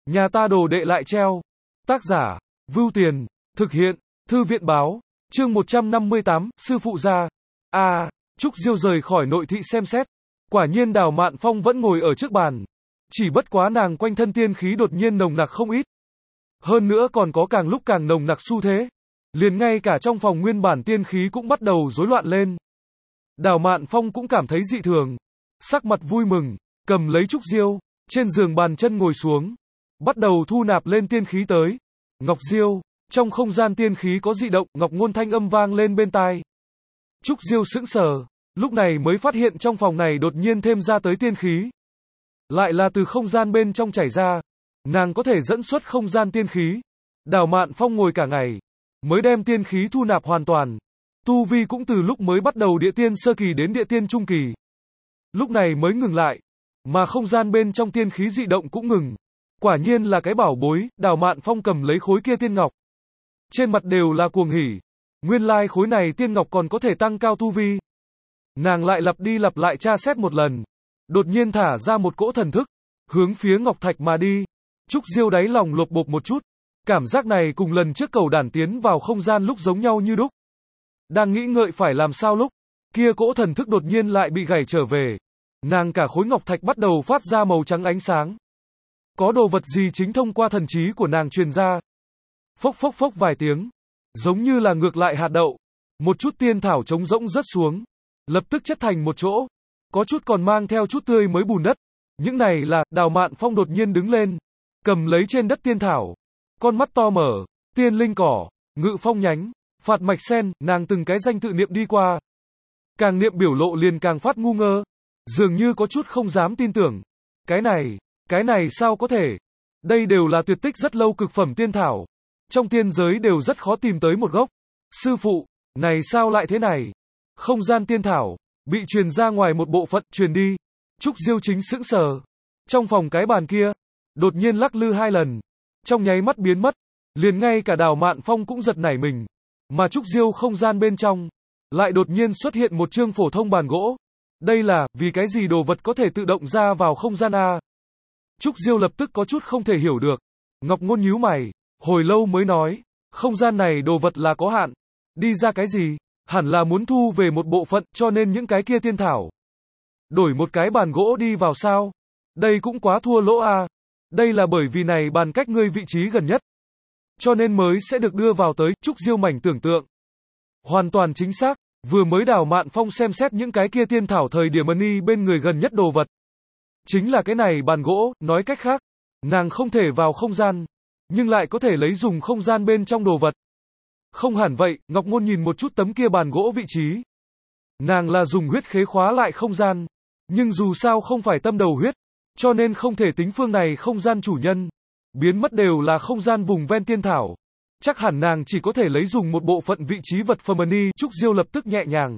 Nhà ta đồ đệ lại treo. Tác giả, Vưu Tiền, thực hiện, Thư viện báo, chương 158, sư phụ ra. Trúc Diêu rời khỏi nội thị xem xét. Quả nhiên Đào Mạn Phong vẫn ngồi ở trước bàn. Chỉ bất quá nàng quanh thân tiên khí đột nhiên nồng nặc không ít. Hơn nữa còn có càng lúc càng nồng nặc xu thế. Liền ngay cả trong phòng nguyên bản tiên khí cũng bắt đầu rối loạn lên. Đào Mạn Phong cũng cảm thấy dị thường. Sắc mặt vui mừng, cầm lấy Trúc Diêu, trên giường bàn chân ngồi xuống. Bắt đầu thu nạp lên tiên khí tới. Ngọc Diêu, trong không gian tiên khí có dị động, Ngọc Ngôn thanh âm vang lên bên tai. Trúc Diêu sững sờ, lúc này mới phát hiện trong phòng này đột nhiên thêm ra tới tiên khí. Lại là từ không gian bên trong chảy ra. Nàng có thể dẫn xuất không gian tiên khí. Đào Mạn Phong ngồi cả ngày, mới đem tiên khí thu nạp hoàn toàn. Tu vi cũng từ lúc mới bắt đầu địa tiên sơ kỳ đến địa tiên trung kỳ. Lúc này mới ngừng lại. Mà không gian bên trong tiên khí dị động cũng ngừng. Quả nhiên là cái bảo bối. Đào Mạn Phong cầm lấy khối kia tiên ngọc. Trên mặt đều là cuồng hỉ. Nguyên lai khối này tiên ngọc còn có thể tăng cao tu vi. Nàng lại lặp đi lặp lại tra xét một lần. Đột nhiên thả ra một cỗ thần thức, hướng phía ngọc thạch mà đi. Trúc Diêu đáy lòng lột bột một chút. Cảm giác này cùng lần trước cầu đản tiến vào không gian lúc giống nhau như đúc. Đang nghĩ ngợi phải làm sao lúc kia cỗ thần thức đột nhiên lại bị gảy trở về. Nàng cả khối ngọc thạch bắt đầu phát ra màu trắng ánh sáng. Có đồ vật gì chính thông qua thần trí của nàng truyền ra. Phốc phốc phốc vài tiếng, giống như là ngược lại hạt đậu. Một chút tiên thảo trống rỗng rớt xuống, lập tức chất thành một chỗ. Có chút còn mang theo chút tươi mới bùn đất. Những này là, Đào Mạn Phong đột nhiên đứng lên, cầm lấy trên đất tiên thảo. Con mắt to mở, tiên linh cỏ, ngự phong nhánh, phạt mạch sen, nàng từng cái danh tự niệm đi qua. Càng niệm biểu lộ liền càng phát ngu ngơ. Dường như có chút không dám tin tưởng. Cái này sao có thể? Đây đều là tuyệt tích rất lâu cực phẩm tiên thảo. Trong tiên giới đều rất khó tìm tới một gốc. Sư phụ, này sao lại thế này? Không gian tiên thảo, bị truyền ra ngoài một bộ phận, truyền đi. Trúc Diêu chính sững sờ. Trong phòng cái bàn kia, đột nhiên lắc lư 2 lần. Trong nháy mắt biến mất. Liền ngay cả Đào Mạn Phong cũng giật nảy mình. Mà Trúc Diêu không gian bên trong, lại đột nhiên xuất hiện một chương phổ thông bàn gỗ. Đây là, vì cái gì đồ vật có thể tự động ra vào không gian a? Trúc Diêu lập tức có chút không thể hiểu được. Ngọc Ngôn nhíu mày, hồi lâu mới nói, không gian này đồ vật là có hạn. Đi ra cái gì? Hẳn là muốn thu về một bộ phận, cho nên những cái kia tiên thảo. Đổi một cái bàn gỗ đi vào sao? Đây cũng quá thua lỗ a. Đây là bởi vì này bàn cách ngươi vị trí gần nhất, cho nên mới sẽ được đưa vào tới. Trúc Diêu mảnh tưởng tượng. Hoàn toàn chính xác, vừa mới Đào Mạn Phong xem xét những cái kia tiên thảo thời điểm Mani bên người gần nhất đồ vật. Chính là cái này bàn gỗ, nói cách khác, nàng không thể vào không gian, nhưng lại có thể lấy dùng không gian bên trong đồ vật. Không hẳn vậy, Ngọc Ngôn nhìn một chút tấm kia bàn gỗ vị trí. Nàng là dùng huyết khế khóa lại không gian, nhưng dù sao không phải tâm đầu huyết, cho nên không thể tính phương này không gian chủ nhân. Biến mất đều là không gian vùng ven tiên thảo. Chắc hẳn nàng chỉ có thể lấy dùng một bộ phận vị trí vật phẩm Mani. Trúc Diêu lập tức nhẹ nhàng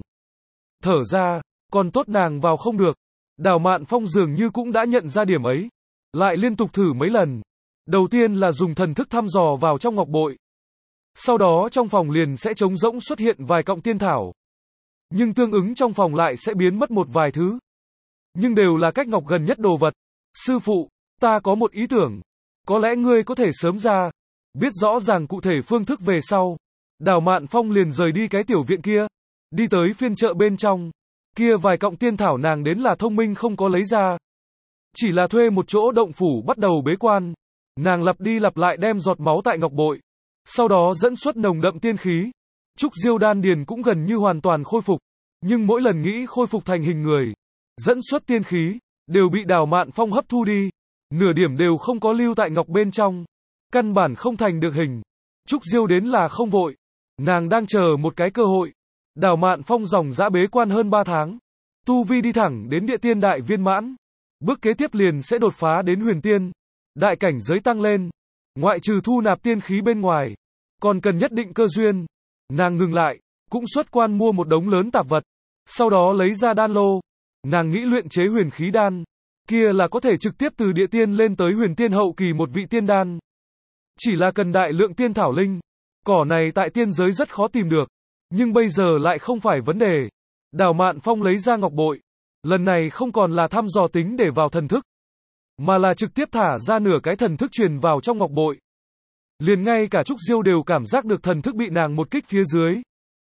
thở ra, còn tốt nàng vào không được. Đào Mạn Phong dường như cũng đã nhận ra điểm ấy, lại liên tục thử mấy lần. Đầu tiên là dùng thần thức thăm dò vào trong ngọc bội. Sau đó trong phòng liền sẽ trống rỗng xuất hiện vài cọng tiên thảo. Nhưng tương ứng trong phòng lại sẽ biến mất một vài thứ. Nhưng đều là cách ngọc gần nhất đồ vật. Sư phụ, ta có một ý tưởng. Có lẽ ngươi có thể sớm ra. Biết rõ ràng cụ thể phương thức về sau. Đào Mạn Phong liền rời đi cái tiểu viện kia. Đi tới phiên chợ bên trong. Kia vài cọng tiên thảo nàng đến là thông minh không có lấy ra. Chỉ là thuê một chỗ động phủ bắt đầu bế quan. Nàng lặp đi lặp lại đem giọt máu tại ngọc bội. Sau đó dẫn xuất nồng đậm tiên khí. Trúc Diêu đan điền cũng gần như hoàn toàn khôi phục. Nhưng mỗi lần nghĩ khôi phục thành hình người, dẫn xuất tiên khí, đều bị Đào Mạn Phong hấp thu đi. Nửa điểm đều không có lưu tại ngọc bên trong. Căn bản không thành được hình. Trúc Diêu đến là không vội. Nàng đang chờ một cái cơ hội. Đào Mạn Phong dòng dã bế quan hơn 3 tháng. Tu vi đi thẳng đến địa tiên đại viên mãn. Bước kế tiếp liền sẽ đột phá đến huyền tiên. Đại cảnh giới tăng lên. Ngoại trừ thu nạp tiên khí bên ngoài, còn cần nhất định cơ duyên. Nàng ngừng lại, cũng xuất quan mua một đống lớn tạp vật. Sau đó lấy ra đan lô. Nàng nghĩ luyện chế huyền khí đan. Kia là có thể trực tiếp từ địa tiên lên tới huyền tiên hậu kỳ một vị tiên đan. Chỉ là cần đại lượng tiên thảo linh. Cỏ này tại tiên giới rất khó tìm được. Nhưng bây giờ lại không phải vấn đề. Đào Mạn Phong lấy ra ngọc bội. Lần này không còn là thăm dò tính để vào thần thức. mà là trực tiếp thả ra nửa cái thần thức truyền vào trong ngọc bội. Liền ngay cả Trúc Diêu đều cảm giác được thần thức bị nàng một kích phía dưới.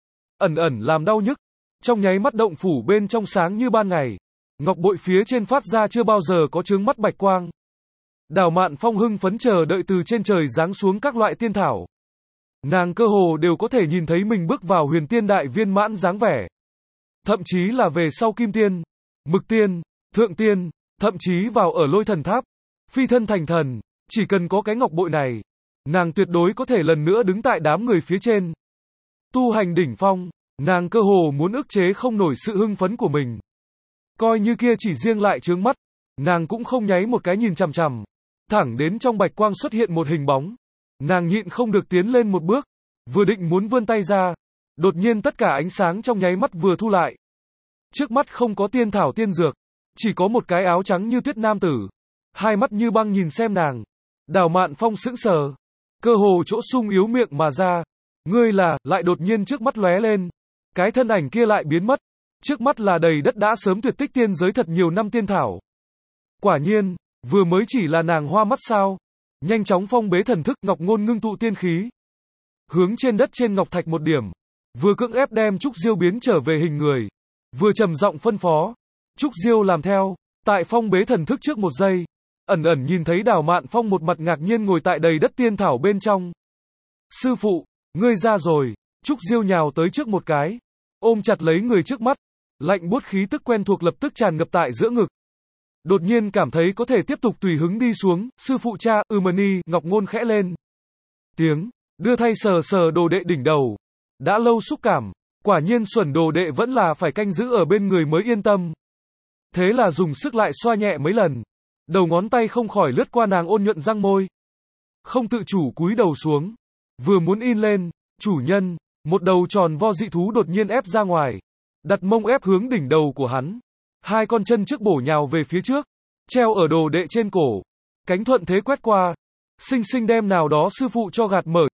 Ẩn ẩn làm đau nhức. Trong nháy mắt động phủ bên trong sáng như ban ngày. Ngọc bội phía trên phát ra chưa bao giờ có chướng mắt bạch quang. Đào Mạn Phong hưng phấn chờ đợi từ trên trời giáng xuống các loại tiên thảo. Nàng cơ hồ đều có thể nhìn thấy mình bước vào huyền tiên đại viên mãn dáng vẻ. Thậm chí là về sau kim tiên, mực tiên, thượng tiên, thậm chí vào ở lôi thần tháp, phi thân thành thần, chỉ cần có cái ngọc bội này, nàng tuyệt đối có thể lần nữa đứng tại đám người phía trên. Tu hành đỉnh phong, nàng cơ hồ muốn ức chế không nổi sự hưng phấn của mình. Coi như kia chỉ riêng lại chướng mắt, nàng cũng không nháy một cái nhìn chằm chằm, thẳng đến trong bạch quang xuất hiện một hình bóng. Nàng nhịn không được tiến lên một bước, vừa định muốn vươn tay ra, đột nhiên tất cả ánh sáng trong nháy mắt vừa thu lại. Trước mắt không có tiên thảo tiên dược, chỉ có một cái áo trắng như tuyết nam tử, hai mắt như băng nhìn xem nàng. Đào Mạn Phong sững sờ, cơ hồ chỗ sung yếu miệng mà ra, ngươi là, lại đột nhiên trước mắt lóe lên, cái thân ảnh kia lại biến mất, trước mắt là đầy đất đã sớm tuyệt tích tiên giới thật nhiều năm tiên thảo. Quả nhiên, vừa mới chỉ là nàng hoa mắt sao? Nhanh chóng phong bế thần thức, Ngọc Ngôn ngưng tụ tiên khí, hướng trên đất trên ngọc thạch một điểm, vừa cưỡng ép đem Trúc Diêu biến trở về hình người, vừa trầm giọng phân phó. Trúc Diêu làm theo, tại phong bế thần thức trước một giây, ẩn ẩn nhìn thấy Đào Mạn Phong một mặt ngạc nhiên ngồi tại đầy đất tiên thảo bên trong. Sư phụ, ngươi ra rồi. Trúc Diêu nhào tới trước một cái, ôm chặt lấy người trước mắt, lạnh buốt khí tức quen thuộc lập tức tràn ngập tại giữa ngực. Đột nhiên cảm thấy có thể tiếp tục tùy hứng đi xuống, sư phụ cha, Mani, Ngọc Ngôn khẽ lên tiếng, đưa thay sờ sờ đồ đệ đỉnh đầu. Đã lâu xúc cảm, quả nhiên xuẩn đồ đệ vẫn là phải canh giữ ở bên người mới yên tâm. Thế là dùng sức lại xoa nhẹ mấy lần, đầu ngón tay không khỏi lướt qua nàng ôn nhuận răng môi. Không tự chủ cúi đầu xuống, vừa muốn in lên, chủ nhân, một đầu tròn vo dị thú đột nhiên ép ra ngoài, đặt mông ép hướng đỉnh đầu của hắn. Hai con chân trước bổ nhào về phía trước, treo ở đồ đệ trên cổ, cánh thuận thế quét qua, xinh xinh đem nào đó sư phụ cho gạt mở.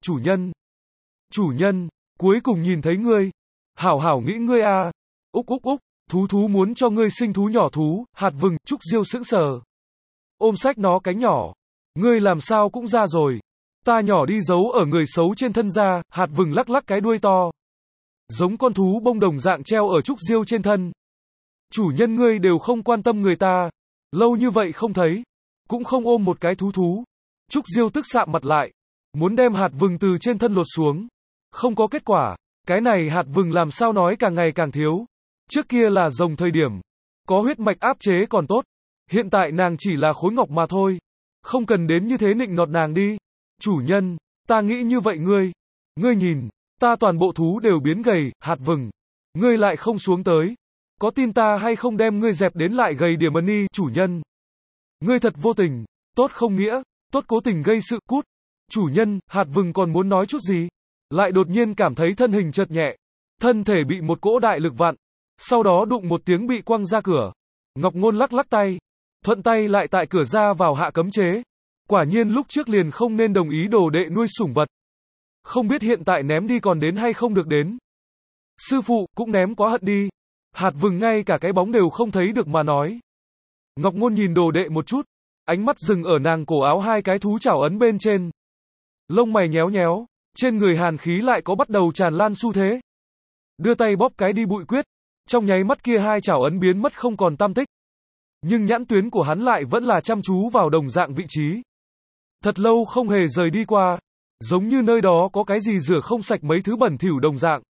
Chủ nhân, cuối cùng nhìn thấy ngươi, hảo hảo nghĩ ngươi a. Úc úc úc, thú muốn cho ngươi sinh thú nhỏ thú, hạt vừng. Trúc Diêu sững sờ, ôm sách nó cánh nhỏ, ngươi làm sao cũng ra rồi, ta nhỏ đi giấu ở người xấu trên thân ra. Hạt vừng lắc lắc cái đuôi to, giống con thú bông đồng dạng treo ở Trúc Diêu trên thân. Chủ nhân ngươi đều không quan tâm người ta, lâu như vậy không thấy, cũng không ôm một cái thú. Trúc Diêu tức sạm mặt lại, muốn đem hạt vừng từ trên thân lột xuống, không có kết quả. Cái này hạt vừng làm sao nói càng ngày càng thiếu. Trước kia là rồng thời điểm, có huyết mạch áp chế còn tốt, hiện tại nàng chỉ là khối ngọc mà thôi, không cần đến như thế nịnh nọt nàng đi. Chủ nhân, ta nghĩ như vậy ngươi nhìn, ta toàn bộ thú đều biến gầy. Hạt vừng, ngươi lại không xuống tới, có tin ta hay không đem ngươi dẹp đến lại gầy điểm Mani. Chủ nhân, ngươi thật vô tình, tốt không nghĩa, tốt cố tình gây sự. Cút. Chủ nhân, hạt vừng còn muốn nói chút gì, lại đột nhiên cảm thấy thân hình chợt nhẹ, thân thể bị một cỗ đại lực vặn, sau đó đụng một tiếng bị quăng ra cửa. Ngọc Ngôn lắc lắc tay, thuận tay lại tại cửa ra vào hạ cấm chế. Quả nhiên lúc trước liền không nên đồng ý đồ đệ nuôi sủng vật, không biết hiện tại ném đi còn đến hay không được đến. Sư phụ, cũng ném quá hận đi. Hạt vừng ngay cả cái bóng đều không thấy được mà nói. Ngọc Ngôn nhìn đồ đệ một chút, ánh mắt dừng ở nàng cổ áo hai cái thú chảo ấn bên trên. Lông mày nhéo nhéo, trên người hàn khí lại có bắt đầu tràn lan xu thế. Đưa tay bóp cái đi bụi quyết, trong nháy mắt kia hai chảo ấn biến mất không còn tăm tích. Nhưng nhãn tuyến của hắn lại vẫn là chăm chú vào đồng dạng vị trí. Thật lâu không hề rời đi qua, giống như nơi đó có cái gì rửa không sạch mấy thứ bẩn thỉu đồng dạng.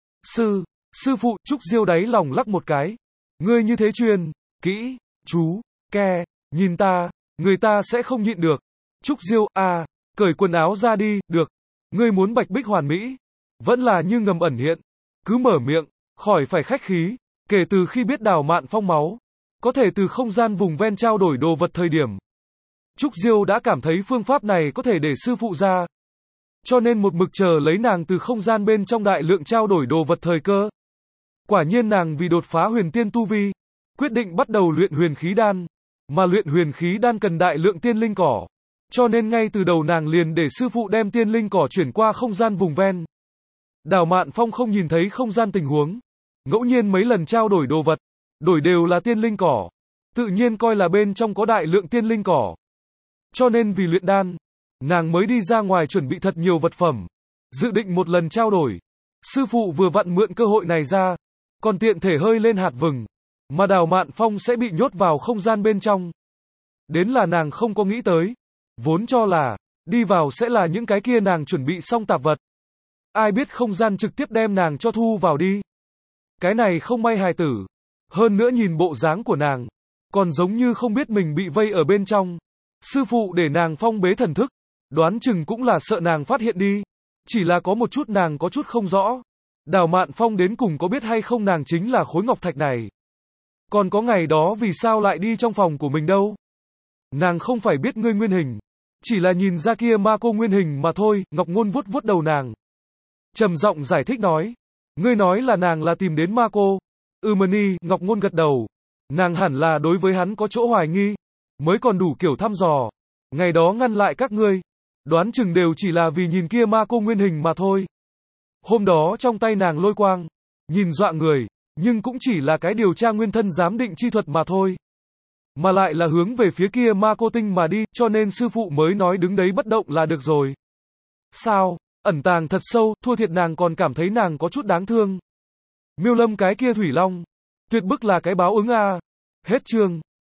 Sư phụ. Trúc Diêu đáy lòng lắc một cái. Ngươi như thế truyền, kỹ, chú, ke, nhìn ta, người ta sẽ không nhịn được. Trúc Diêu, cởi quần áo ra đi. Được. Ngươi muốn bạch bích hoàn mỹ, vẫn là như ngầm ẩn hiện, cứ mở miệng, khỏi phải khách khí. Kể từ khi biết Đào Mạn Phong máu, có thể từ không gian vùng ven trao đổi đồ vật thời điểm, Trúc Diêu đã cảm thấy phương pháp này có thể để sư phụ ra, cho nên một mực chờ lấy nàng từ không gian bên trong đại lượng trao đổi đồ vật thời cơ. Quả nhiên nàng vì đột phá huyền tiên tu vi, quyết định bắt đầu luyện huyền khí đan, mà luyện huyền khí đan cần đại lượng tiên linh cỏ, cho nên ngay từ đầu nàng liền để sư phụ đem tiên linh cỏ chuyển qua không gian vùng ven. Đào Mạn Phong không nhìn thấy không gian tình huống, ngẫu nhiên mấy lần trao đổi đồ vật, đổi đều là tiên linh cỏ. tự nhiên coi là bên trong có đại lượng tiên linh cỏ. Cho nên vì luyện đan, nàng mới đi ra ngoài chuẩn bị thật nhiều vật phẩm, dự định một lần trao đổi. Sư phụ vừa vặn mượn cơ hội này ra, còn tiện thể hơi lên hạt vừng, mà Đào Mạn Phong sẽ bị nhốt vào không gian bên trong. Đến là nàng không có nghĩ tới, vốn cho là đi vào sẽ là những cái kia nàng chuẩn bị xong tạp vật. Ai biết không gian trực tiếp đem nàng cho thu vào đi. Cái này không may hài tử. Hơn nữa nhìn bộ dáng của nàng, còn giống như không biết mình bị vây ở bên trong. Sư phụ để nàng phong bế thần thức, đoán chừng cũng là sợ nàng phát hiện đi. Chỉ là có một chút nàng có chút không rõ. Đào Mạn Phong đến cùng có biết hay không nàng chính là khối ngọc thạch này. Còn có ngày đó vì sao lại đi trong phòng của mình đâu. Nàng không phải biết ngươi nguyên hình, chỉ là nhìn ra kia ma cô nguyên hình mà thôi. Ngọc Ngôn vuốt vuốt đầu nàng, trầm giọng giải thích nói. Ngươi nói là nàng là tìm đến ma cô. Mani, Ngọc Ngôn gật đầu. Nàng hẳn là đối với hắn có chỗ hoài nghi, mới còn đủ kiểu thăm dò. Ngày đó ngăn lại các ngươi, đoán chừng đều chỉ là vì nhìn kia ma cô nguyên hình mà thôi. Hôm đó trong tay nàng lôi quang, nhìn dọa người, nhưng cũng chỉ là cái điều tra nguyên thân giám định chi thuật mà thôi. Mà lại là hướng về phía kia ma cô tinh mà đi, cho nên sư phụ mới nói đứng đấy bất động là được rồi. Sao, ẩn tàng thật sâu, thua thiệt nàng còn cảm thấy nàng có chút đáng thương. Miêu Lâm cái kia thủy long, tuyệt bức là cái báo ứng a. Hết chương.